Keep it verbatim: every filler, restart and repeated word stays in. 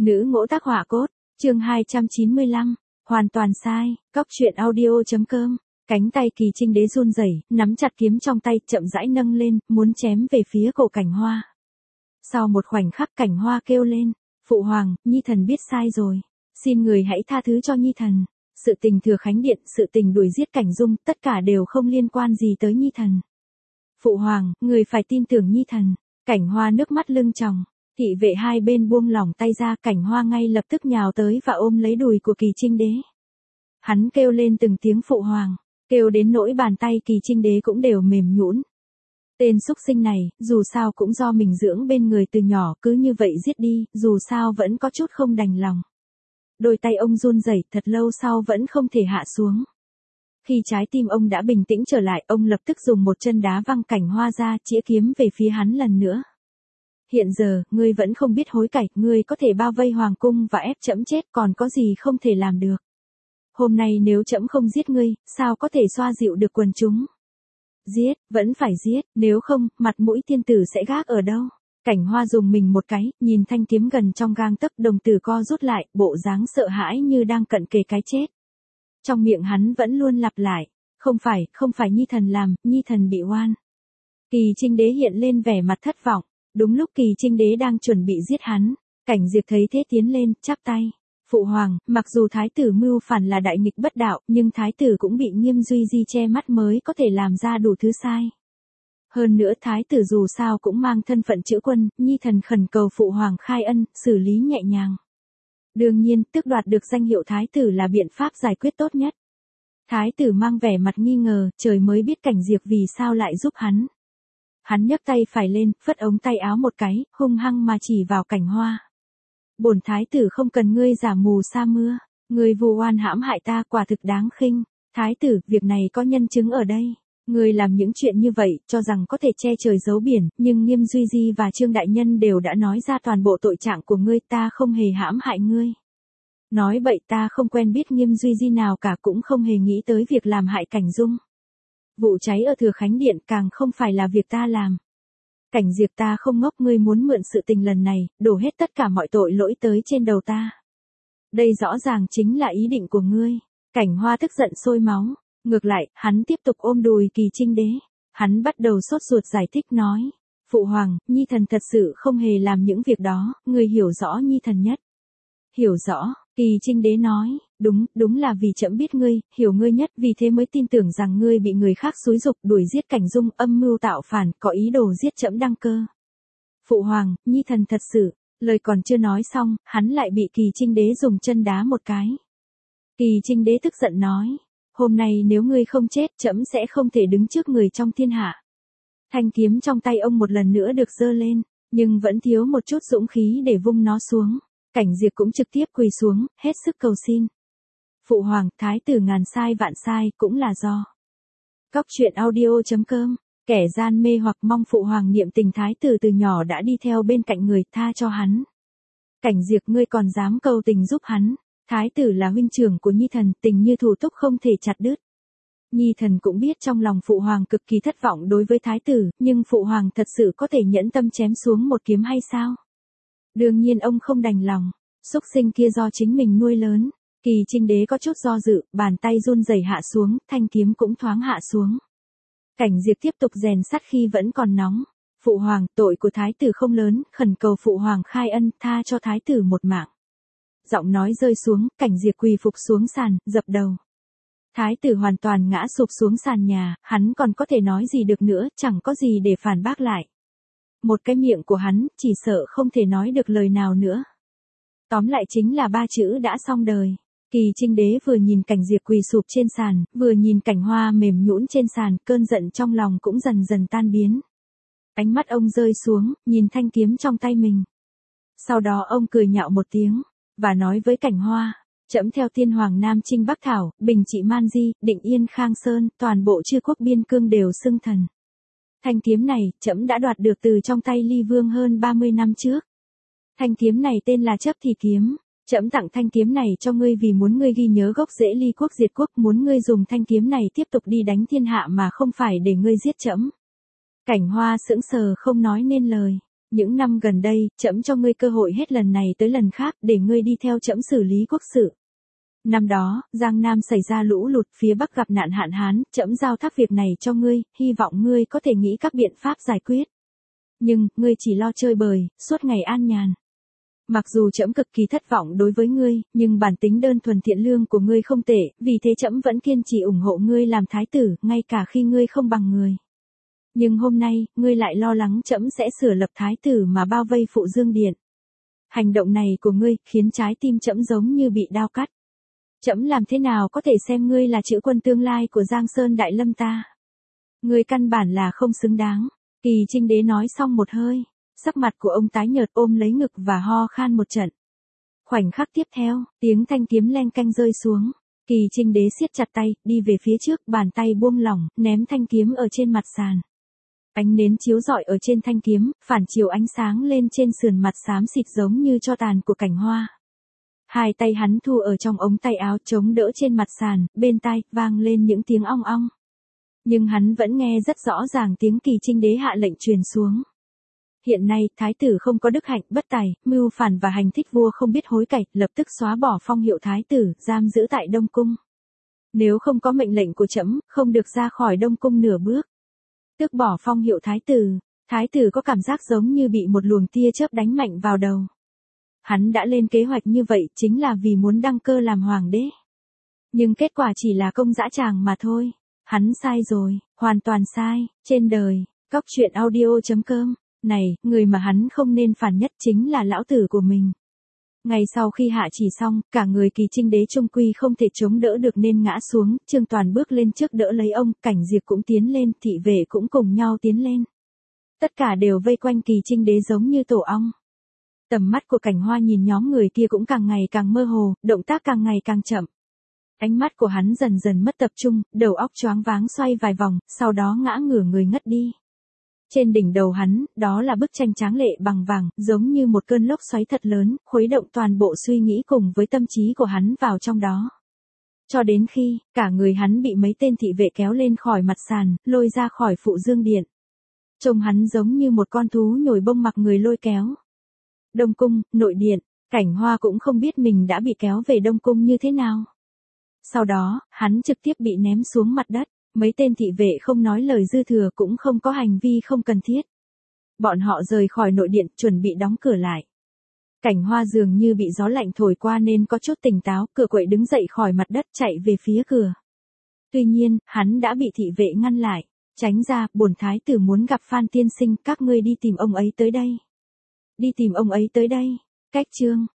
Nữ ngỗ tác họa cốt, chương hai trăm chín mươi lăm, hoàn toàn sai, cóc truyện audio.com, cánh tay Kỳ Trinh Đế run rẩy, nắm chặt kiếm trong tay, chậm rãi nâng lên, muốn chém về phía cổ Cảnh Hoa. Sau một khoảnh khắc Cảnh Hoa kêu lên, Phụ Hoàng, Nhi thần biết sai rồi, xin người hãy tha thứ cho Nhi thần, sự tình Thừa Khánh Điện, sự tình đuổi giết Cảnh Dung, tất cả đều không liên quan gì tới Nhi thần. Phụ Hoàng, người phải tin tưởng Nhi thần. Cảnh Hoa nước mắt lưng tròng. Thị vệ hai bên buông lỏng tay ra, Cảnh Hoa ngay lập tức nhào tới và ôm lấy đùi của Kỳ Trinh Đế. Hắn kêu lên từng tiếng Phụ Hoàng, kêu đến nỗi bàn tay Kỳ Trinh Đế cũng đều mềm nhũn. Tên xúc sinh này, dù sao cũng do mình dưỡng bên người từ nhỏ, cứ như vậy giết đi, dù sao vẫn có chút không đành lòng. Đôi tay ông run rẩy, thật lâu sau vẫn không thể hạ xuống. Khi trái tim ông đã bình tĩnh trở lại, ông lập tức dùng một chân đá văng Cảnh Hoa ra, chĩa kiếm về phía hắn lần nữa. Hiện giờ, ngươi vẫn không biết hối cải, ngươi có thể bao vây hoàng cung và ép trẫm chết, còn có gì không thể làm được. Hôm nay nếu trẫm không giết ngươi, sao có thể xoa dịu được quần chúng? Giết, vẫn phải giết, nếu không, mặt mũi tiên tử sẽ gác ở đâu? Cảnh Hoa dùng mình một cái, nhìn thanh kiếm gần trong gang tấc, đồng tử co rút lại, bộ dáng sợ hãi như đang cận kề cái chết. Trong miệng hắn vẫn luôn lặp lại, không phải, không phải Nhi thần làm, Nhi thần bị oan. Kỳ Trinh Đế hiện lên vẻ mặt thất vọng, đúng lúc Kỳ Trinh Đế đang chuẩn bị giết hắn, Cảnh Diệp thấy thế tiến lên, chắp tay. Phụ Hoàng, mặc dù Thái tử mưu phản là đại nghịch bất đạo, nhưng Thái tử cũng bị Nghiêm Duy Di che mắt mới có thể làm ra đủ thứ sai. Hơn nữa Thái tử dù sao cũng mang thân phận chữ quân, Nhi thần khẩn cầu Phụ Hoàng khai ân, xử lý nhẹ nhàng. Đương nhiên, tước đoạt được danh hiệu Thái tử là biện pháp giải quyết tốt nhất. Thái tử mang vẻ mặt nghi ngờ, trời mới biết Cảnh Diệp vì sao lại giúp hắn. Hắn nhấc tay phải lên, phất ống tay áo một cái, hung hăng mà chỉ vào Cảnh Hoa. Bổn Thái tử không cần ngươi giả mù sa mưa, ngươi vu oan hãm hại ta quả thực đáng khinh. Thái tử, việc này có nhân chứng ở đây. Ngươi làm những chuyện như vậy, cho rằng có thể che trời giấu biển, nhưng Nghiêm Duy Di và Trương Đại Nhân đều đã nói ra toàn bộ tội trạng của ngươi, ta không hề hãm hại ngươi. Nói bậy, ta không quen biết Nghiêm Duy Di nào cả, cũng không hề nghĩ tới việc làm hại Cảnh Dung. Vụ cháy ở Thừa Khánh Điện càng không phải là việc ta làm. Cảnh Diệp, ta không ngốc, ngươi muốn mượn sự tình lần này, đổ hết tất cả mọi tội lỗi tới trên đầu ta. Đây rõ ràng chính là ý định của ngươi. Cảnh Hoa tức giận sôi máu. Ngược lại, hắn tiếp tục ôm đùi Kỳ Trinh Đế. Hắn bắt đầu sốt ruột giải thích nói. Phụ Hoàng, Nhi thần thật sự không hề làm những việc đó, ngươi hiểu rõ Nhi thần nhất. Hiểu rõ, Kỳ Trinh Đế nói, đúng, đúng là vì trẫm biết ngươi, hiểu ngươi nhất, vì thế mới tin tưởng rằng ngươi bị người khác xúi giục đuổi giết Cảnh Dung, âm mưu tạo phản, có ý đồ giết trẫm đăng cơ. Phụ Hoàng, Nhi thần thật sự, lời còn chưa nói xong, hắn lại bị Kỳ Trinh Đế dùng chân đá một cái. Kỳ Trinh Đế tức giận nói, hôm nay nếu ngươi không chết, trẫm sẽ không thể đứng trước người trong thiên hạ. Thanh kiếm trong tay ông một lần nữa được giơ lên, nhưng vẫn thiếu một chút dũng khí để vung nó xuống. Cảnh Diệp cũng trực tiếp quỳ xuống, hết sức cầu xin. Phụ Hoàng, Thái tử ngàn sai vạn sai, cũng là do. Cóc truyện audio.com, kẻ gian mê hoặc mong Phụ Hoàng niệm tình Thái tử từ nhỏ đã đi theo bên cạnh người, tha cho hắn. Cảnh Diệp, ngươi còn dám cầu tình giúp hắn. Thái tử là huynh trưởng của Nhi thần, tình như thủ túc không thể chặt đứt. Nhi thần cũng biết trong lòng Phụ Hoàng cực kỳ thất vọng đối với Thái tử, nhưng Phụ Hoàng thật sự có thể nhẫn tâm chém xuống một kiếm hay sao? Đương nhiên ông không đành lòng, xúc sinh kia do chính mình nuôi lớn. Kỳ Trinh Đế có chút do dự, bàn tay run rẩy hạ xuống, thanh kiếm cũng thoáng hạ xuống. Cảnh Diệp tiếp tục rèn sắt khi vẫn còn nóng. Phụ Hoàng, tội của Thái tử không lớn, khẩn cầu Phụ Hoàng khai ân, tha cho Thái tử một mạng. Giọng nói rơi xuống, Cảnh Diệp quỳ phục xuống sàn, dập đầu. Thái tử hoàn toàn ngã sụp xuống sàn nhà, hắn còn có thể nói gì được nữa, chẳng có gì để phản bác lại. Một cái miệng của hắn, chỉ sợ không thể nói được lời nào nữa. Tóm lại chính là ba chữ đã xong đời. Kỳ Trinh Đế vừa nhìn Cảnh Diệp quỳ sụp trên sàn, vừa nhìn Cảnh Hoa mềm nhũn trên sàn, cơn giận trong lòng cũng dần dần tan biến. Ánh mắt ông rơi xuống, nhìn thanh kiếm trong tay mình. Sau đó ông cười nhạo một tiếng, và nói với Cảnh Hoa, trẫm theo Tiên Hoàng Nam Chinh Bắc Thảo, Bình Trị Man Di, Định Yên Khang Sơn, toàn bộ chư quốc biên cương đều xưng thần. Thanh kiếm này, trẫm đã đoạt được từ trong tay Ly Vương hơn ba mươi năm trước. Thanh kiếm này tên là Chấp Thì Kiếm. Trẫm tặng thanh kiếm này cho ngươi vì muốn ngươi ghi nhớ gốc rễ Ly quốc diệt quốc, muốn ngươi dùng thanh kiếm này tiếp tục đi đánh thiên hạ mà không phải để ngươi giết trẫm. Cảnh Hoa sững sờ không nói nên lời. Những năm gần đây, trẫm cho ngươi cơ hội hết lần này tới lần khác để ngươi đi theo trẫm xử lý quốc sự. Năm đó, Giang Nam xảy ra lũ lụt, phía Bắc gặp nạn hạn hán, trẫm giao thác việc này cho ngươi, hy vọng ngươi có thể nghĩ các biện pháp giải quyết. Nhưng, ngươi chỉ lo chơi bời, suốt ngày an nhàn. Mặc dù trẫm cực kỳ thất vọng đối với ngươi, nhưng bản tính đơn thuần thiện lương của ngươi không tệ, vì thế trẫm vẫn kiên trì ủng hộ ngươi làm thái tử, ngay cả khi ngươi không bằng người. Nhưng hôm nay, ngươi lại lo lắng trẫm sẽ sửa lập thái tử mà bao vây Phụ Dương Điện. Hành động này của ngươi, khiến trái tim trẫm giống như bị đao cắt. Trẫm làm thế nào có thể xem ngươi là chữ quân tương lai của Giang Sơn Đại Lâm ta? Ngươi căn bản là không xứng đáng. Kỳ Trinh Đế nói xong một hơi, sắc mặt của ông tái nhợt, ôm lấy ngực và ho khan một trận. Khoảnh khắc tiếp theo, tiếng thanh kiếm leng canh rơi xuống. Kỳ Trinh Đế siết chặt tay, đi về phía trước, bàn tay buông lỏng, ném thanh kiếm ở trên mặt sàn. Ánh nến chiếu rọi ở trên thanh kiếm, phản chiếu ánh sáng lên trên sườn mặt xám xịt giống như tro tàn của Cảnh Hoa. Hai tay hắn thu ở trong ống tay áo, chống đỡ trên mặt sàn, bên tai vang lên những tiếng ong ong. Nhưng hắn vẫn nghe rất rõ ràng tiếng Kỳ Trinh Đế hạ lệnh truyền xuống. Hiện nay, thái tử không có đức hạnh, bất tài, mưu phản và hành thích vua không biết hối cải, lập tức xóa bỏ phong hiệu thái tử, giam giữ tại Đông Cung. Nếu không có mệnh lệnh của trẫm, không được ra khỏi Đông Cung nửa bước. Tước bỏ phong hiệu thái tử, thái tử có cảm giác giống như bị một luồng tia chớp đánh mạnh vào đầu. Hắn đã lên kế hoạch như vậy chính là vì muốn đăng cơ làm hoàng đế. Nhưng kết quả chỉ là công dã tràng mà thôi. Hắn sai rồi, hoàn toàn sai, trên đời, Cóc truyện audio chấm com. Này, người mà hắn không nên phản nhất chính là lão tử của mình. Ngày sau khi hạ chỉ xong, cả người Kỳ Trinh Đế trung quy không thể chống đỡ được nên ngã xuống, Trương Toàn bước lên trước đỡ lấy ông, Cảnh Diệp cũng tiến lên, thị vệ cũng cùng nhau tiến lên. Tất cả đều vây quanh Kỳ Trinh Đế giống như tổ ong. Tầm mắt của Cảnh Hoa nhìn nhóm người kia cũng càng ngày càng mơ hồ, động tác càng ngày càng chậm. Ánh mắt của hắn dần dần mất tập trung, đầu óc choáng váng xoay vài vòng, sau đó ngã ngửa người ngất đi. Trên đỉnh đầu hắn, đó là bức tranh tráng lệ bằng vàng, giống như một cơn lốc xoáy thật lớn, khuấy động toàn bộ suy nghĩ cùng với tâm trí của hắn vào trong đó. Cho đến khi, cả người hắn bị mấy tên thị vệ kéo lên khỏi mặt sàn, lôi ra khỏi Phụ Dương Điện. Trông hắn giống như một con thú nhồi bông mặc người lôi kéo. Đông Cung, nội điện, Cảnh Hoa cũng không biết mình đã bị kéo về Đông Cung như thế nào. Sau đó, hắn trực tiếp bị ném xuống mặt đất. Mấy tên thị vệ không nói lời dư thừa cũng không có hành vi không cần thiết. Bọn họ rời khỏi nội điện, chuẩn bị đóng cửa lại. Cảnh Hoa dường như bị gió lạnh thổi qua nên có chút tỉnh táo, cửa quậy đứng dậy khỏi mặt đất chạy về phía cửa. Tuy nhiên, hắn đã bị thị vệ ngăn lại. Tránh ra, bổn thái tử muốn gặp Phan tiên sinh, các ngươi đi tìm ông ấy tới đây. Đi tìm ông ấy tới đây. Cách chương.